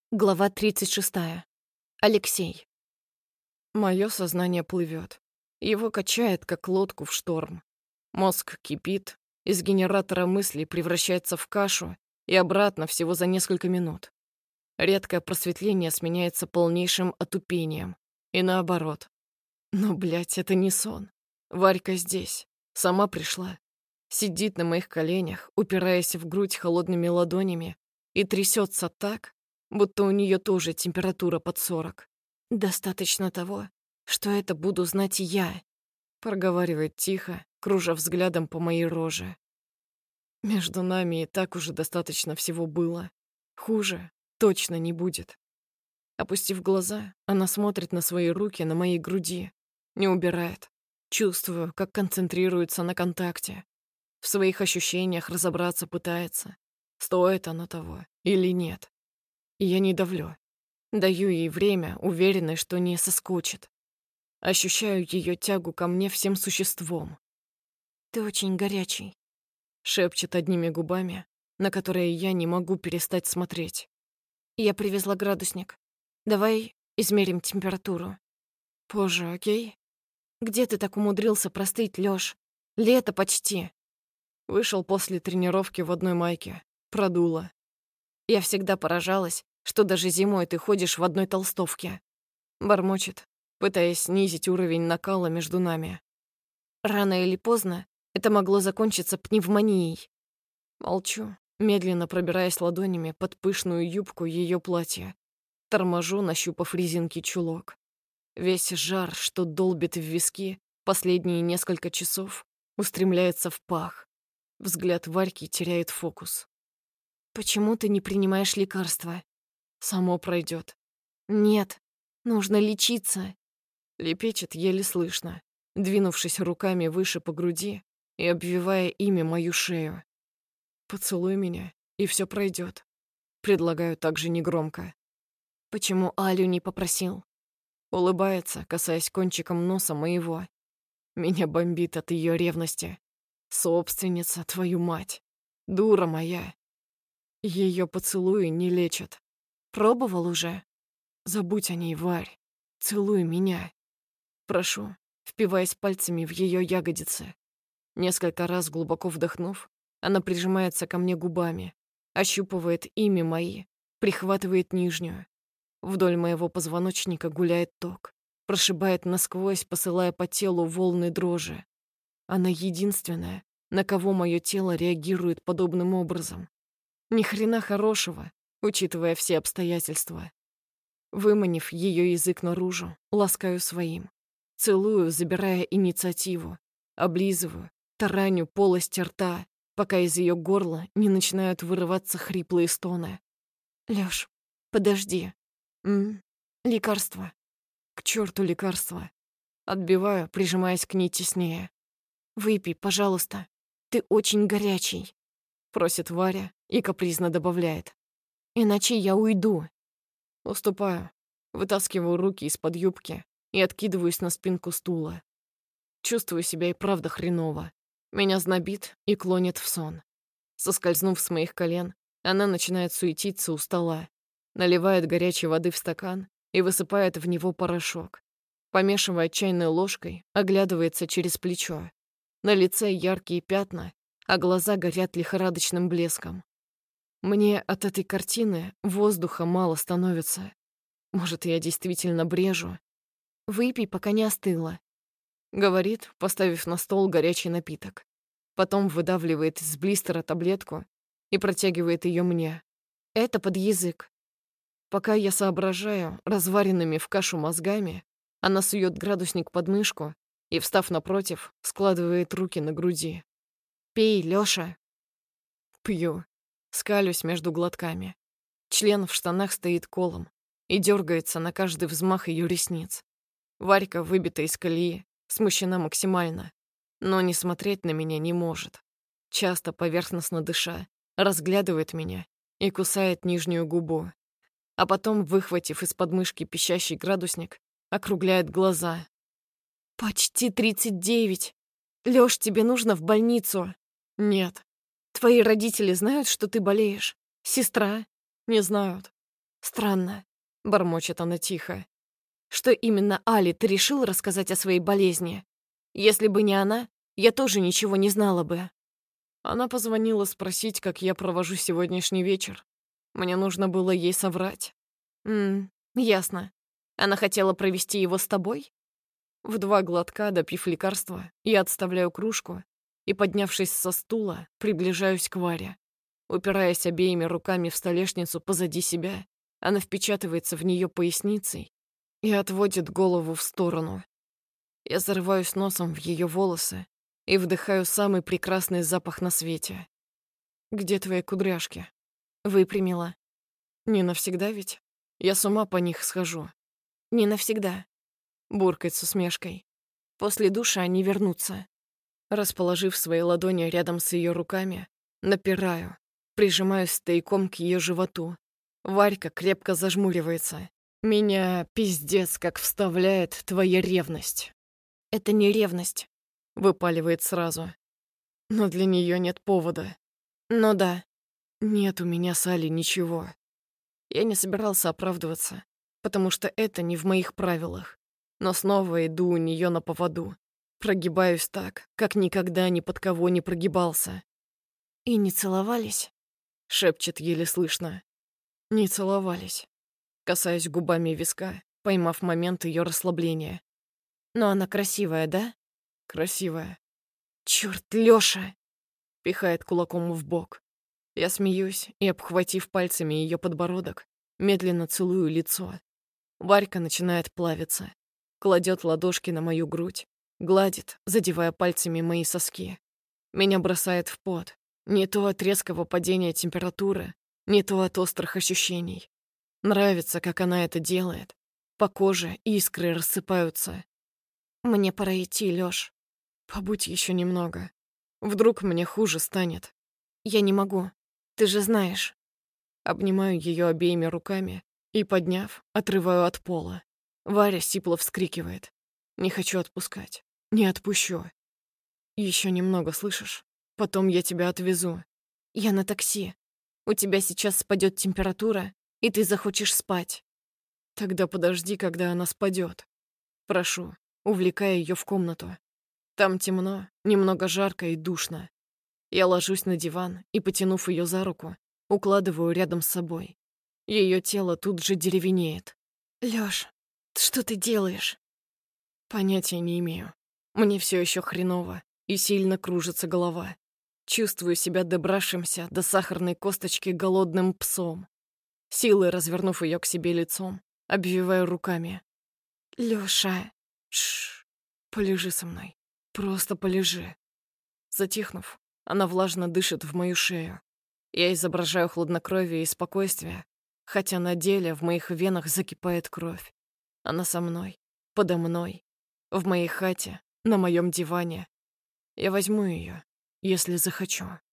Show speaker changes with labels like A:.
A: Глава 36. Алексей.
B: Мое сознание плывет. Его качает, как лодку в шторм. Мозг кипит, из генератора мыслей превращается в кашу и обратно всего за несколько минут. Редкое просветление сменяется полнейшим отупением. И наоборот. Но, блядь, это не сон. Варька здесь. Сама пришла. Сидит на моих коленях, упираясь в грудь холодными ладонями, и трясется так, будто у нее тоже температура под 40.
A: «Достаточно того, что это буду знать я»,
B: — проговаривает тихо, кружа взглядом по моей роже. Между нами и так уже достаточно всего было. Хуже точно не будет. Опустив глаза, она смотрит на свои руки на моей груди, не убирает. Чувствую, как концентрируется на контакте. В своих ощущениях разобраться пытается, стоит оно того или нет. И я не давлю. Даю ей время, уверенной, что не соскочит. Ощущаю ее тягу ко мне всем существом.
A: «Ты очень горячий».
B: Шепчет одними губами, на которые я не могу перестать смотреть.
A: «Я привезла градусник. Давай измерим температуру».
B: Позже, окей?
A: «Где ты так умудрился простыть, Лёш? Лето почти».
B: Вышел после тренировки в одной майке. Продуло.
A: Я всегда поражалась, что даже зимой ты ходишь в одной толстовке.
B: Бормочет, пытаясь снизить уровень накала между нами.
A: Рано или поздно это могло закончиться пневмонией.
B: Молчу, медленно пробираясь ладонями под пышную юбку ее платья. Торможу, нащупав резинки чулок. Весь жар, что долбит в виски последние несколько часов, устремляется в пах. Взгляд Варьки теряет фокус.
A: «Почему ты не принимаешь лекарства?»
B: Само пройдет.
A: «Нет, нужно лечиться».
B: Лепечет еле слышно, двинувшись руками выше по груди и обвивая ими мою шею. «Поцелуй меня, и все пройдет. Предлагаю также негромко.
A: «Почему Алю не попросил?»
B: Улыбается, касаясь кончиком носа моего. Меня бомбит от ее ревности. Собственница, твою мать. Дура моя. Ее поцелуи не лечат.
A: «Пробовал уже?»
B: Забудь о ней, Варь. Целуй меня. Прошу, впиваясь пальцами в ее ягодицы. Несколько раз глубоко вдохнув, она прижимается ко мне губами, ощупывает ими мои, прихватывает нижнюю. Вдоль моего позвоночника гуляет ток, прошибает насквозь, посылая по телу волны дрожи. Она единственная, на кого мое тело реагирует подобным образом. Ни хрена хорошего, учитывая все обстоятельства. Выманив ее язык наружу, ласкаю своим. Целую, забирая инициативу. Облизываю, тараню полость рта, пока из ее горла не начинают вырываться хриплые стоны.
A: «Лёш, подожди.
B: М?
A: Лекарства».
B: К черту лекарства. Отбиваю, прижимаясь к ней теснее.
A: «Выпей, пожалуйста. Ты очень горячий.
B: Просит Варя и капризно добавляет.
A: Иначе я уйду».
B: Уступаю. Вытаскиваю руки из-под юбки и откидываюсь на спинку стула. Чувствую себя и правда хреново. Меня знобит и клонит в сон. Соскользнув с моих колен, она начинает суетиться у стола, наливает горячей воды в стакан и высыпает в него порошок. Помешивая чайной ложкой, оглядывается через плечо. На лице яркие пятна, а глаза горят лихорадочным блеском. Мне от этой картины воздуха мало становится. Может, я действительно брежу?
A: «Выпей, пока не остыло».
B: Говорит, поставив на стол горячий напиток. Потом выдавливает из блистера таблетку и протягивает ее мне.
A: Это под язык.
B: Пока я соображаю разваренными в кашу мозгами, она сует градусник под мышку и, встав напротив, складывает руки на груди.
A: «Пей, Лёша».
B: Пью. Скалюсь между глотками. Член в штанах стоит колом и дергается на каждый взмах ее ресниц. Варька выбита из колеи, смущена максимально, но не смотреть на меня не может. Часто поверхностно дыша, разглядывает меня и кусает нижнюю губу. А потом, выхватив из подмышки пищащий градусник, округляет глаза.
A: «Почти 39. Лёш, тебе нужно в больницу».
B: Нет,
A: «Твои родители знают, что ты болеешь? Сестра?»
B: не знают. Странно, бормочет она тихо. Что именно Али ты решил рассказать о своей болезни? Если бы не она, я тоже ничего не знала бы. Она позвонила спросить, как я провожу сегодняшний вечер. Мне нужно было ей соврать. Ясно. Она хотела провести его с тобой? В 2 глотка, допив лекарства, я отставляю кружку и, поднявшись со стула, приближаюсь к Варе. Упираясь обеими руками в столешницу позади себя, она впечатывается в нее поясницей и отводит голову в сторону. Я зарываюсь носом в ее волосы и вдыхаю самый прекрасный запах на свете. «Где твои кудряшки?» Выпрямила. «Не навсегда ведь? Я с ума по них схожу». «Не навсегда», — буркает с усмешкой. «После душа они вернутся». Расположив свои ладони рядом с ее руками, напираю, прижимаюсь стояком к ее животу. Варька крепко зажмуривается. Меня пиздец как вставляет твоя ревность. «Это не ревность», — выпаливает сразу. Но для нее нет повода. Ну да. Нет у меня с Али ничего. Я не собирался оправдываться, потому что это не в моих правилах. Но снова иду у нее на поводу. Прогибаюсь так, как никогда ни под кого не прогибался. «И не целовались?» — шепчет еле слышно. «Не целовались». Касаюсь губами виска, поймав момент ее расслабления. «Но она красивая, да?» «Красивая». «Чёрт, Лёша!» — пихает кулаком в бок. Я смеюсь и, обхватив пальцами ее подбородок, медленно целую лицо. Варька начинает плавиться, кладет ладошки на мою грудь, гладит, задевая пальцами мои соски. Меня бросает в пот. Не то от резкого падения температуры, не то от острых ощущений. Нравится, как она это делает. По коже искры рассыпаются. «Мне пора идти, Лёш. Побудь еще немного. Вдруг мне хуже станет. Я не могу. Ты же знаешь». Обнимаю ее обеими руками и, подняв, отрываю от пола. Варя сипло вскрикивает. Не хочу отпускать. Не отпущу. Еще немного, слышишь? Потом я тебя отвезу. Я на такси. У тебя сейчас спадет температура, и ты захочешь спать. Тогда подожди, когда она спадет. Прошу, увлекая ее в комнату. Там темно, немного жарко и душно. Я ложусь на диван и, потянув ее за руку, укладываю рядом с собой. Ее тело тут же деревенеет. «Лёш, что ты делаешь?» Понятия не имею. Мне все еще хреново, и сильно кружится голова. Чувствую себя добравшимся до сахарной косточки голодным псом. Силой развернув ее к себе лицом, обвиваю руками. «Лёша, полежи со мной. Просто полежи». Затихнув, она влажно дышит в мою шею. Я изображаю хладнокровие и спокойствие, хотя на деле в моих венах закипает кровь. Она со мной, подо мной, в моей хате, на моем диване. Я возьму ее, если захочу.